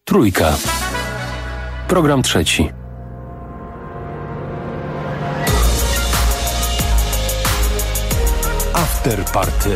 Trójka. Program trzeci. After Party.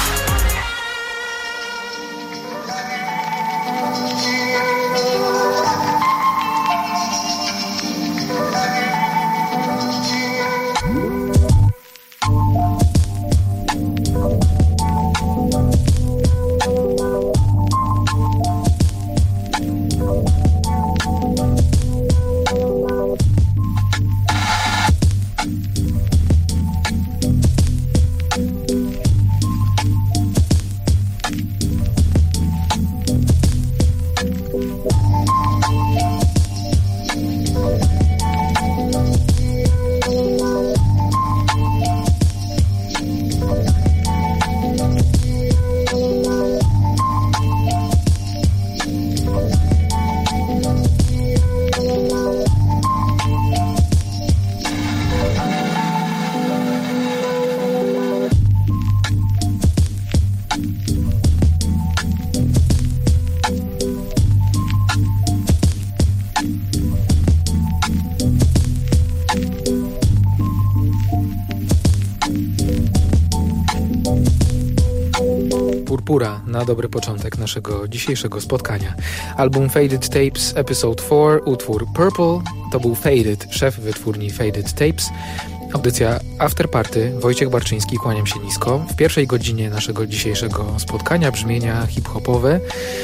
Purpura na dobry początek naszego dzisiejszego spotkania. Album Faded Tapes Episode 4, utwór Purple, to był Faded, szef wytwórni Faded Tapes. Audycja After Party, Wojciech Barczyński, kłaniam się nisko. W pierwszej godzinie naszego dzisiejszego spotkania brzmienia hip-hopowe.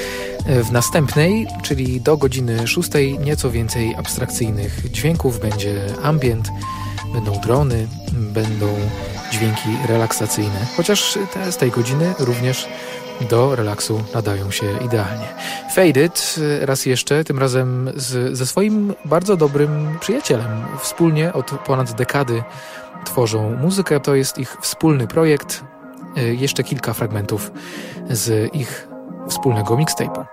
W następnej, czyli do godziny 6, nieco więcej abstrakcyjnych dźwięków, będzie ambient, będą drony, będą dźwięki relaksacyjne, chociaż te z tej godziny również do relaksu nadają się idealnie. Faded raz jeszcze, tym razem ze swoim bardzo dobrym przyjacielem. Wspólnie od ponad dekady tworzą muzykę, to jest ich wspólny projekt. Jeszcze kilka fragmentów z ich wspólnego mixtape'u.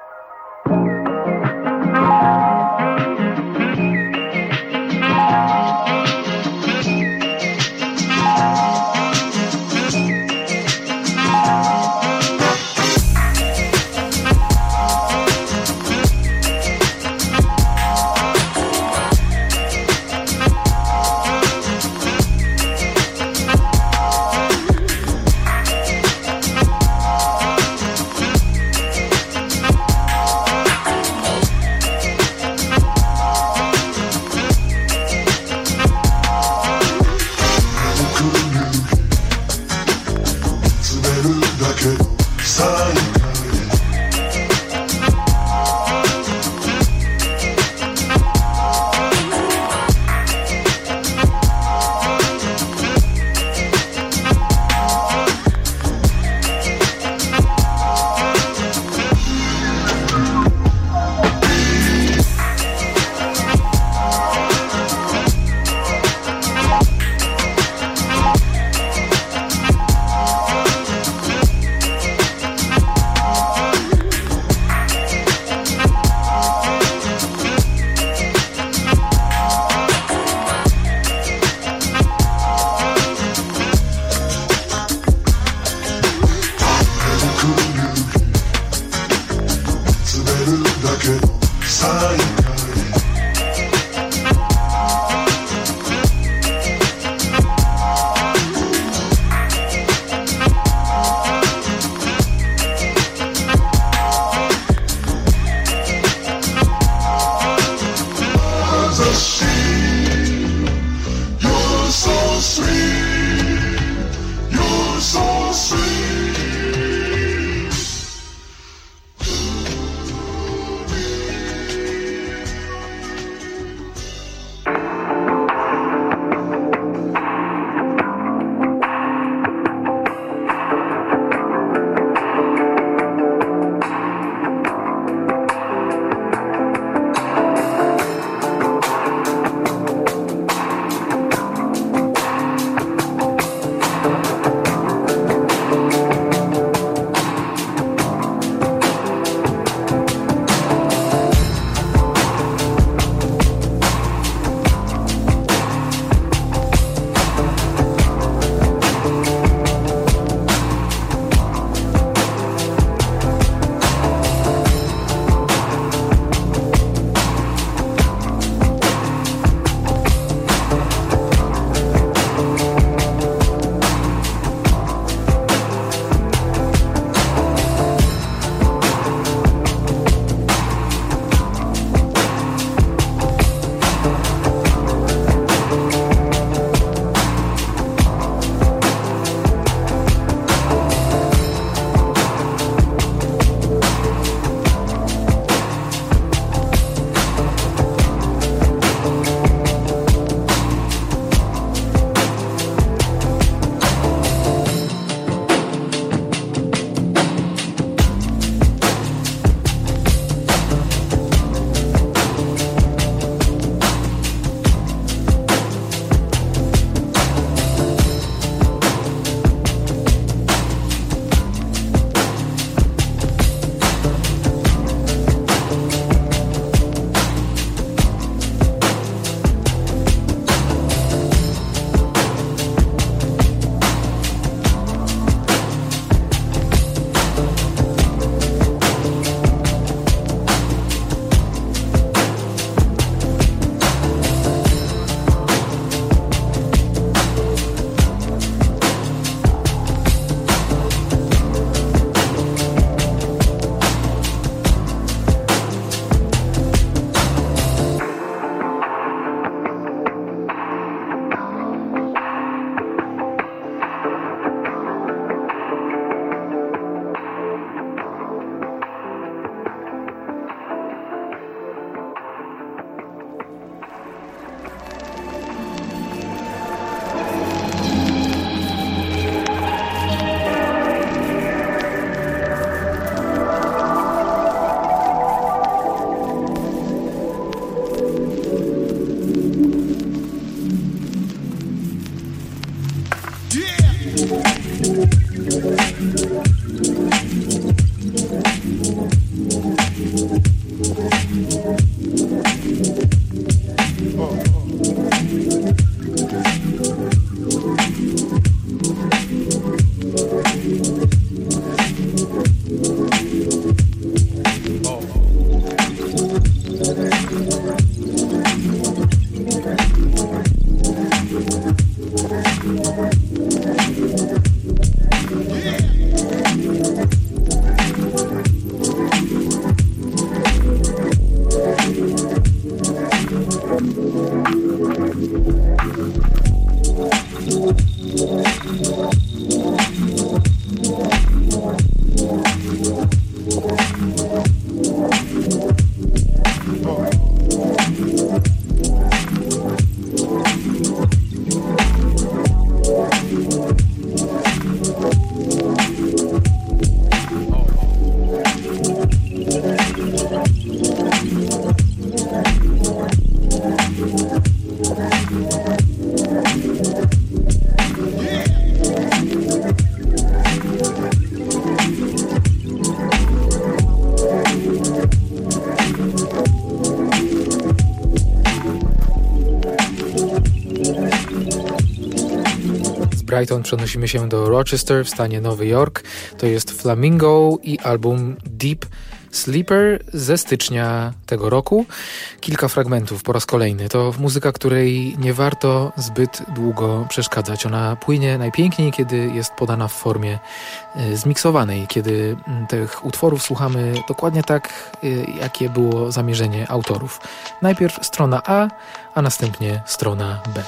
Brighton przenosimy się do Rochester w stanie Nowy Jork. To jest Flamingo i album Deep Sleeper ze stycznia tego roku. Kilka fragmentów po raz kolejny. To muzyka, której nie warto zbyt długo przeszkadzać. Ona płynie najpiękniej, kiedy jest podana w formie zmiksowanej, kiedy tych utworów słuchamy dokładnie tak, jakie było zamierzenie autorów. Najpierw strona A, a następnie strona B.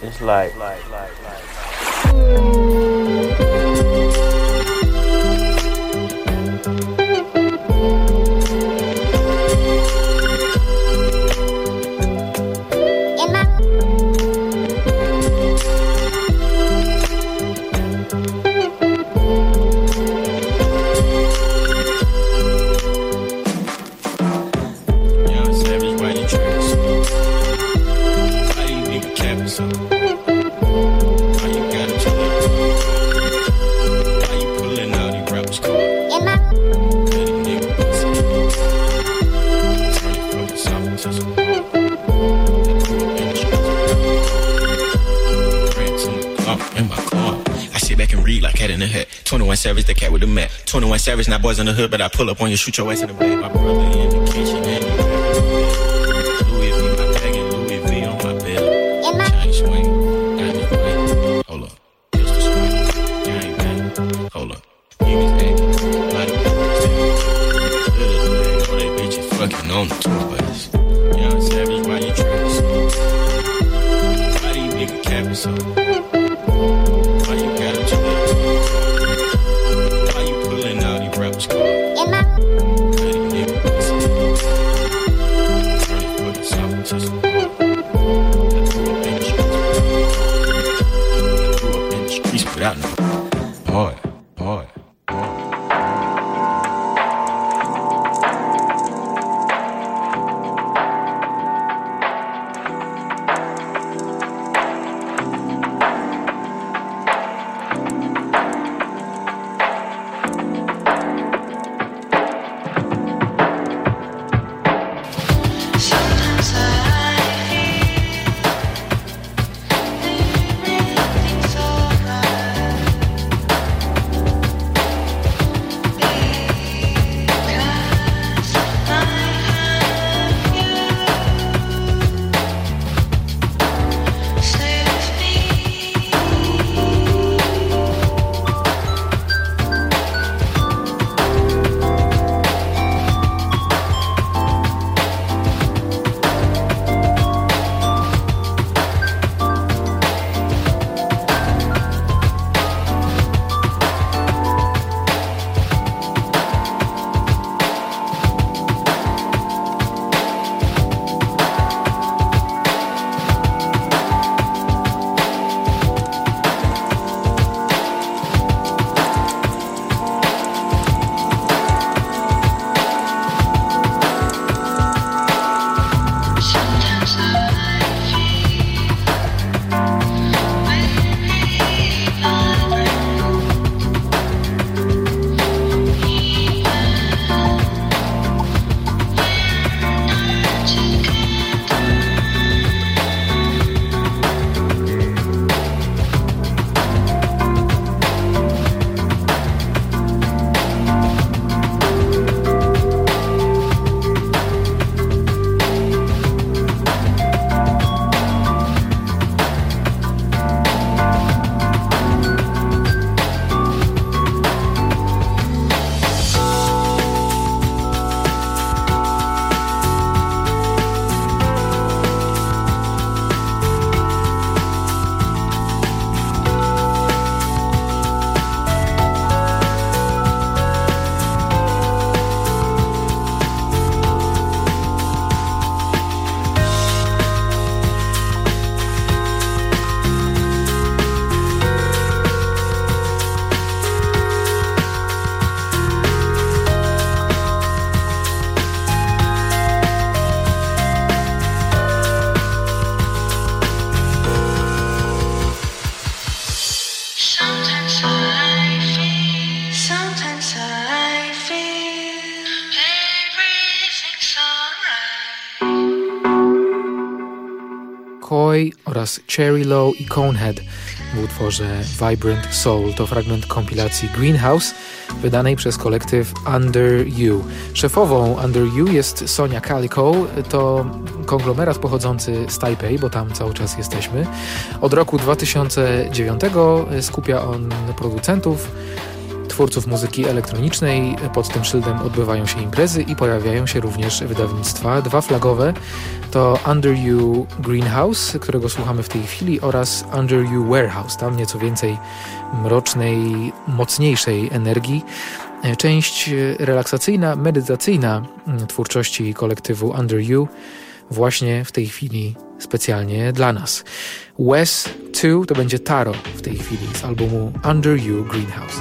It's like. Savage, the cat with the mat. 21 Savage, not boys in the hood, but I pull up on you, shoot your ass in the back. My brother in the kitchen and he Louis V, my bag and Louis V on my belt. Chain swing, diamond ring. Hold up, pistol swing, gang bang. Hold up, niggas acting, body know they bitches fucking on the tour bus. Young Savage, why you trying so? Why these niggas capping so? Why you got it to me? Rappers call. Without no boy. Coy oraz Cherry Low i Conehead w utworze Vibrant Soul. To fragment kompilacji Greenhouse wydanej przez kolektyw Under You. Szefową Under You jest Sonia Calico. To konglomerat pochodzący z Tajpej, bo tam cały czas jesteśmy. Od roku 2009 skupia on producentów, twórców muzyki elektronicznej. Pod tym szyldem odbywają się imprezy i pojawiają się również wydawnictwa. 2 flagowe to Under You Greenhouse, którego słuchamy w tej chwili, oraz Under You Warehouse. Tam nieco więcej mrocznej, mocniejszej energii. Część relaksacyjna, medytacyjna twórczości kolektywu Under You właśnie w tej chwili specjalnie dla nas. Wes 2 to będzie Taro w tej chwili z albumu Under You Greenhouse.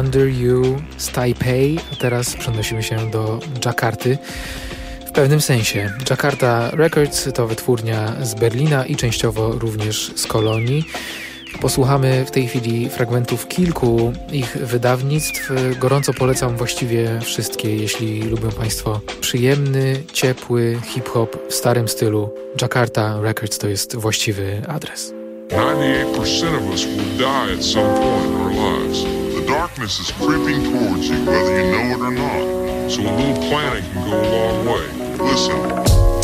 Under You z Taipei, a teraz przenosimy się do Dżakarty. W pewnym sensie Jakarta Records to wytwórnia z Berlina i częściowo również z Kolonii. Posłuchamy w tej chwili fragmentów kilku ich wydawnictw. Gorąco polecam właściwie wszystkie, jeśli lubią Państwo przyjemny, ciepły hip-hop w starym stylu. Jakarta Records to jest właściwy adres. 98% of us will die at some point in our lives. The darkness is creeping towards you, whether you know it or not. So a little planning can go a long way. Listen.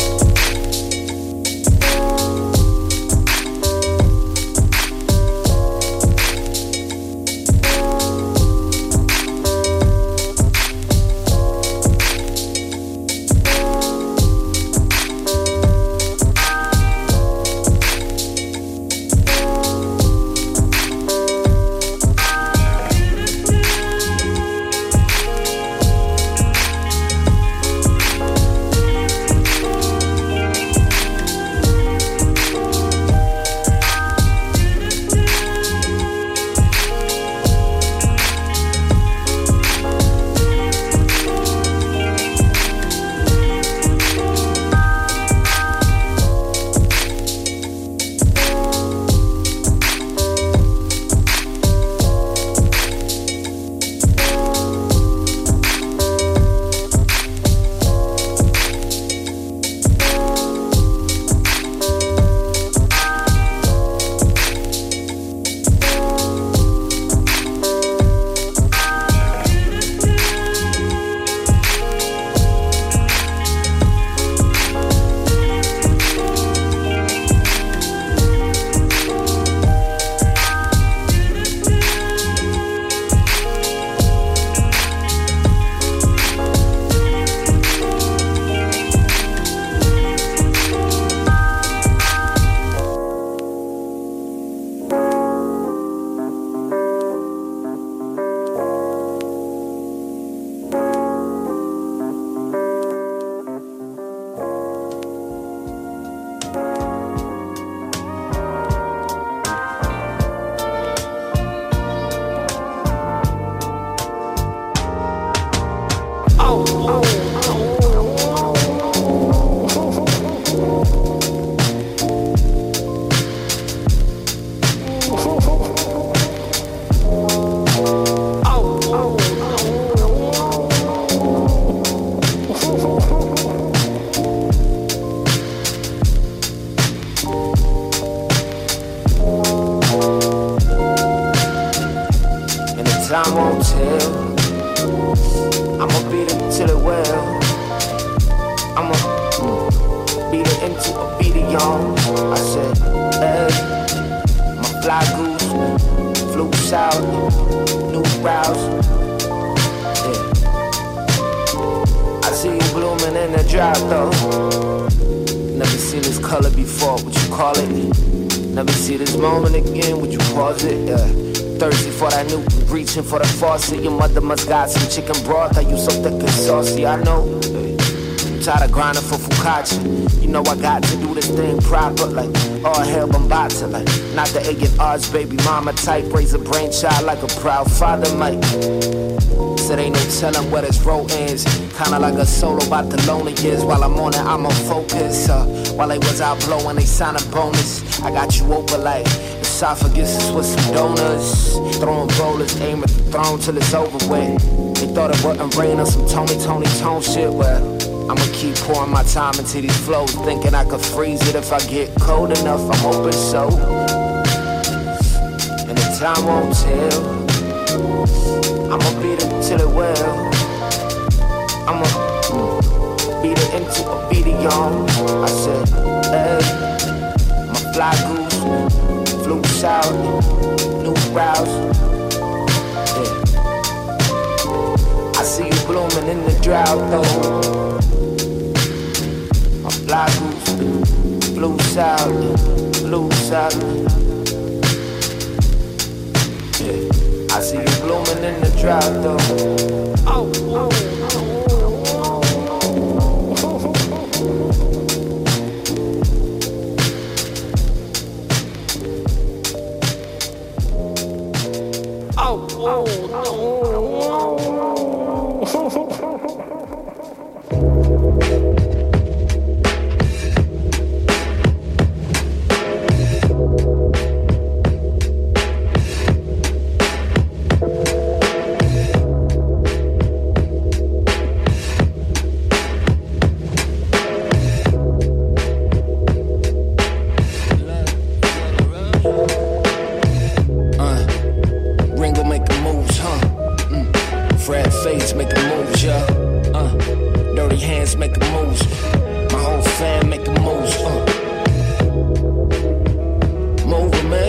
For the faucet, your mother must got some chicken broth. Are you so thick and saucy? I know. I'm tired of grinding for focaccia. You know I got to do this thing proper, like all hell Bambata, like not the egg and odds, baby mama type. Raise a brainchild like a proud father might. Said ain't no telling where this road ends. Kinda like a solo about the lonely years. While I'm on it, I'm on focus. While they was out blowing, they sign a bonus. I got you open like esophagus with some donuts. Throwing rollers, aim at the throne till it's over with. They thought it wouldn't rain on some Tony Tone shit. Well, I'ma keep pouring my time into these flows, thinking I could freeze it if I get cold enough. I'm open so, and the time won't tell. I'ma beat it till it will. I'ma beat it into a beat it on. I said, hey, my fly goose, flew south, new routes. Yeah. I see you blooming in the drought though. My fly goose, flew south, flew south. Yeah. I see you blooming in the drought though. Oh, oh, oh. Oh, oh, oh. fans making moves. My whole fam making moves. Move with me.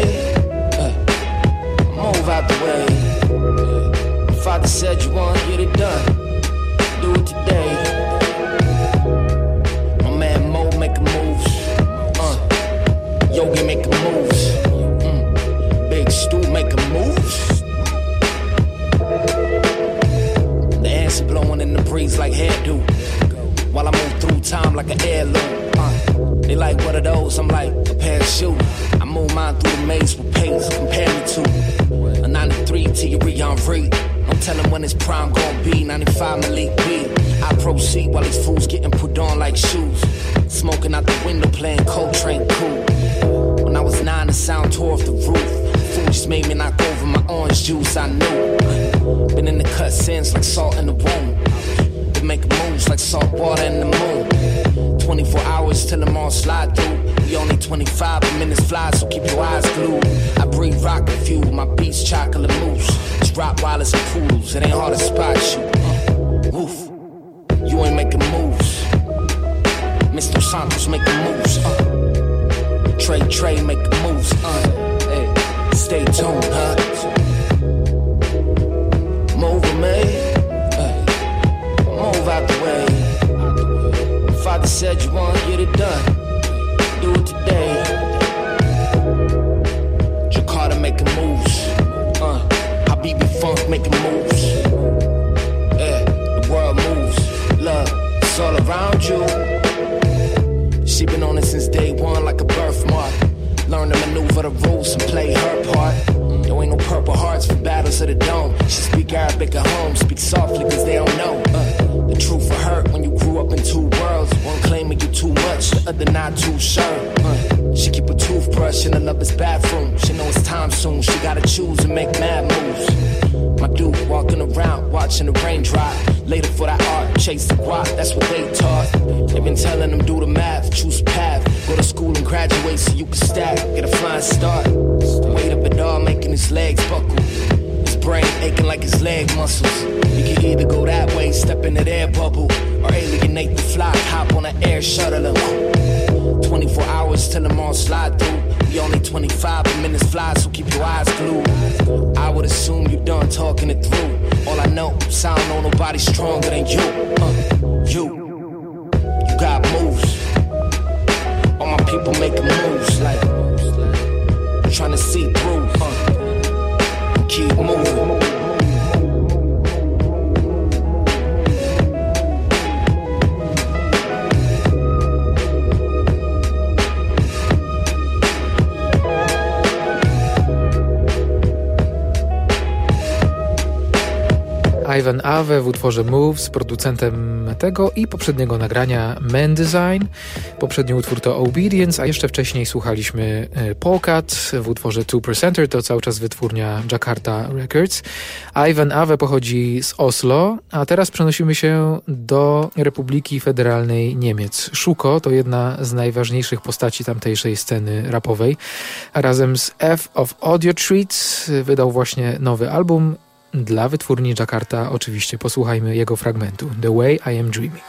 Move out the way. Father said you want to get it done. Do it today. My man Mo making moves. Yogi making moves. Big Stu making moves. The ants are blowing in the breeze like hairdo. While I move through time like an heirloom. They like, what are those? I'm like, a parachute. I move mine through the maze with pace. Compare me to a 93 Thierry Henry. Don't tell him when his prime gon' be. 95 Malik B. I proceed while these fools getting put on like shoes. Smoking out the window playing Coltrane cool. When I was 9 the sound tore off the roof. Food just made me knock over my orange juice. I knew. Been in the cut since like salt in the womb. Been making moves like salt water in the moon. 24 hours till them all slide through. We only 25 minutes fly, so keep your eyes glued. I breathe rocket fuel, my beats chocolate mousse. It's Rottweilers and poodles, it ain't hard to spot you. Woof, you ain't making moves. Mr. Santos making moves. Trey making moves. Hey, stay tuned, huh? Move with me. Move out the way. Father said you want to get it done. Do it today. Jakarta making moves. Habibi Funk making moves. Yeah, the world moves. Love, it's all around you. She been on it since day one like a birthmark. Learn to maneuver the rules and play her part. There ain't no purple hearts for battles of the dome. She speak Arabic at home, speak softly cause they don't know. The truth for her when you grew up in two worlds. One claiming you too much, the other not too sure. She keep a toothbrush in the lover's bathroom. She know it's time soon, she gotta choose and make mad moves. My dude walking around, watching the rain drop. Later for that art, chase the guap, that's what they taught. They've been telling them do the math, choose path. Go to school and graduate so you can stack, get a flying start. The weight of it all making his legs buckle. His brain aching like his leg muscles. You can either go that way, step in that air bubble, or alienate the flock, hop on an air shuttle. 24 hours till them all slide through. We only 25 minutes fly, so keep your eyes glued. I would assume you done talking it through. All I know, sound on nobody stronger than you. You got moves. All my people making moves, like trying to see through. Keep moving. Ivan Ave w utworze Moves, producentem tego i poprzedniego nagrania Man Design. Poprzedni utwór to Obedience, a jeszcze wcześniej słuchaliśmy Polkat w utworze 2%, to cały czas wytwórnia Jakarta Records. Ivan Ave pochodzi z Oslo, a teraz przenosimy się do Republiki Federalnej Niemiec. Schuko to jedna z najważniejszych postaci tamtejszej sceny rapowej. A razem z F of Audio Treats wydał właśnie nowy album. Dla wytwórni Jakarta oczywiście posłuchajmy jego fragmentu The Way I Am Dreaming.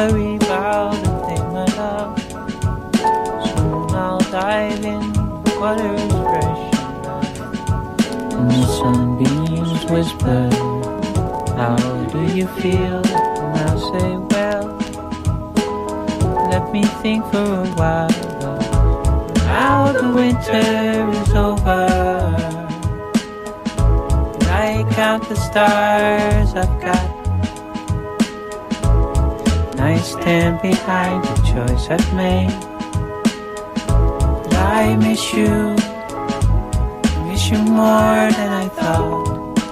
worry about a thing, my love. Soon I'll dive in, the water is fresh and the sunbeams whisper, how do you feel? And I'll say, well, let me think for a while. Now the winter is over, and I count the stars I've got. And I stand behind the choice I've made. But I miss you more than I thought.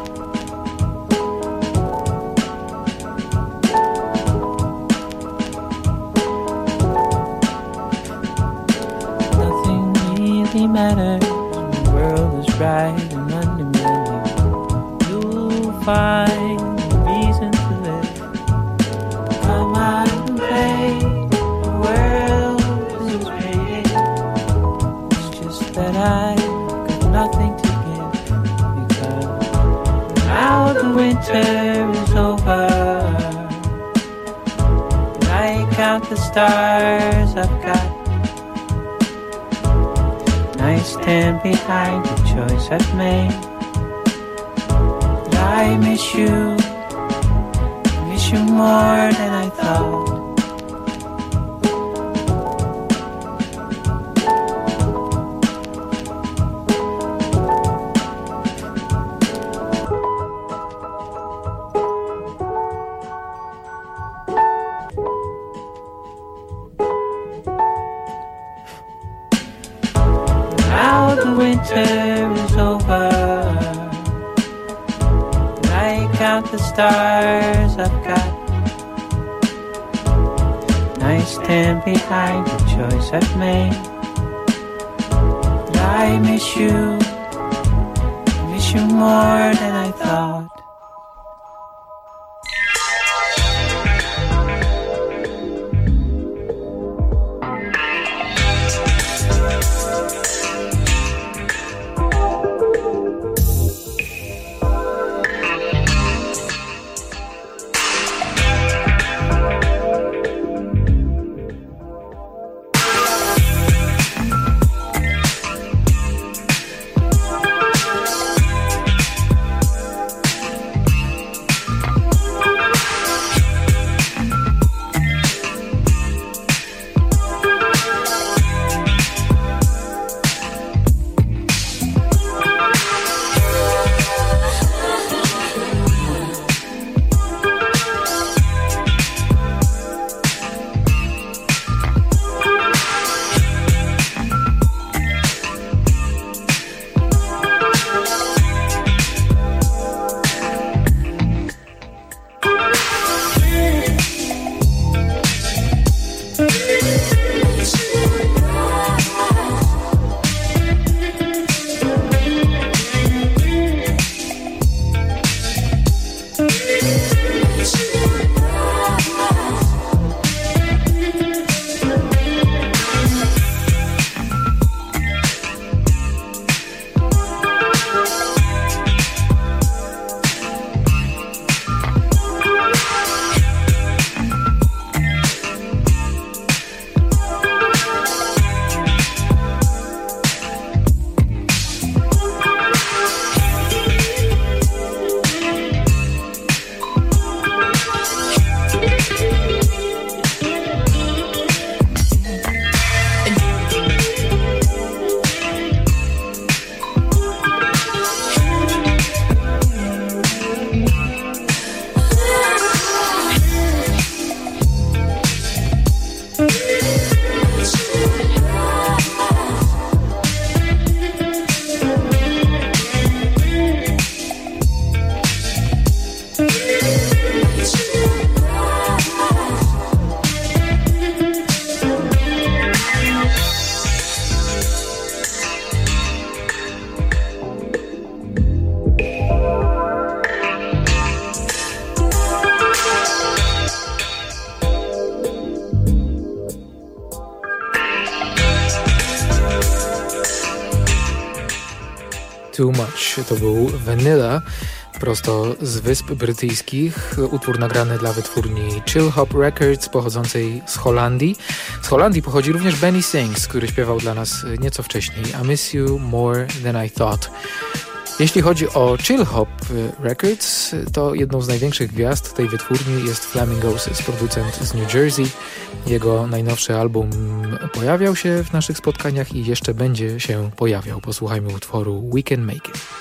Matters when the world is bright and under me. You'll find a reason to live. Come out and play. The world isn't waiting. It's just that I got nothing to give. Because now the winter is over, and I count the stars I've got. I stand behind the choice I've made. But I miss you more than I thought. Winter is over, and I count the stars I've got. And I stand behind the choice I've made. But I miss you more than I thought. Too Much. To był Vanilla prosto z Wysp Brytyjskich. Utwór nagrany dla wytwórni Chill Hop Records, pochodzącej z Holandii. Z Holandii pochodzi również Benny Sings, który śpiewał dla nas nieco wcześniej I Miss You More Than I Thought. Jeśli chodzi o Chill Hop Records, to jedną z największych gwiazd tej wytwórni jest Flamingosys, producent z New Jersey. Jego najnowszy album pojawiał się w naszych spotkaniach i jeszcze będzie się pojawiał. Posłuchajmy utworu We Can Make It.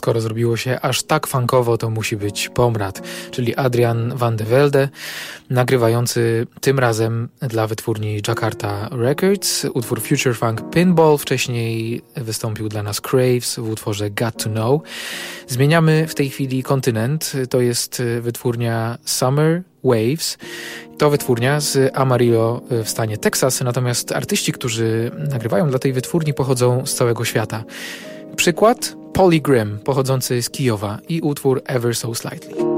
skoro zrobiło się aż tak funkowo, to musi być Pomrad, czyli Adrian van de Velde, nagrywający tym razem dla wytwórni Jakarta Records utwór Future Funk Pinball. Wcześniej wystąpił dla nas Craves w utworze Got to Know. Zmieniamy w tej chwili kontynent. To jest wytwórnia Summer Waves. To wytwórnia z Amarillo w stanie Teksas, natomiast artyści, którzy nagrywają dla tej wytwórni, pochodzą z całego świata. Przykład: Polly Grimm, pochodzący z Kijowa, i utwór Ever So Slightly.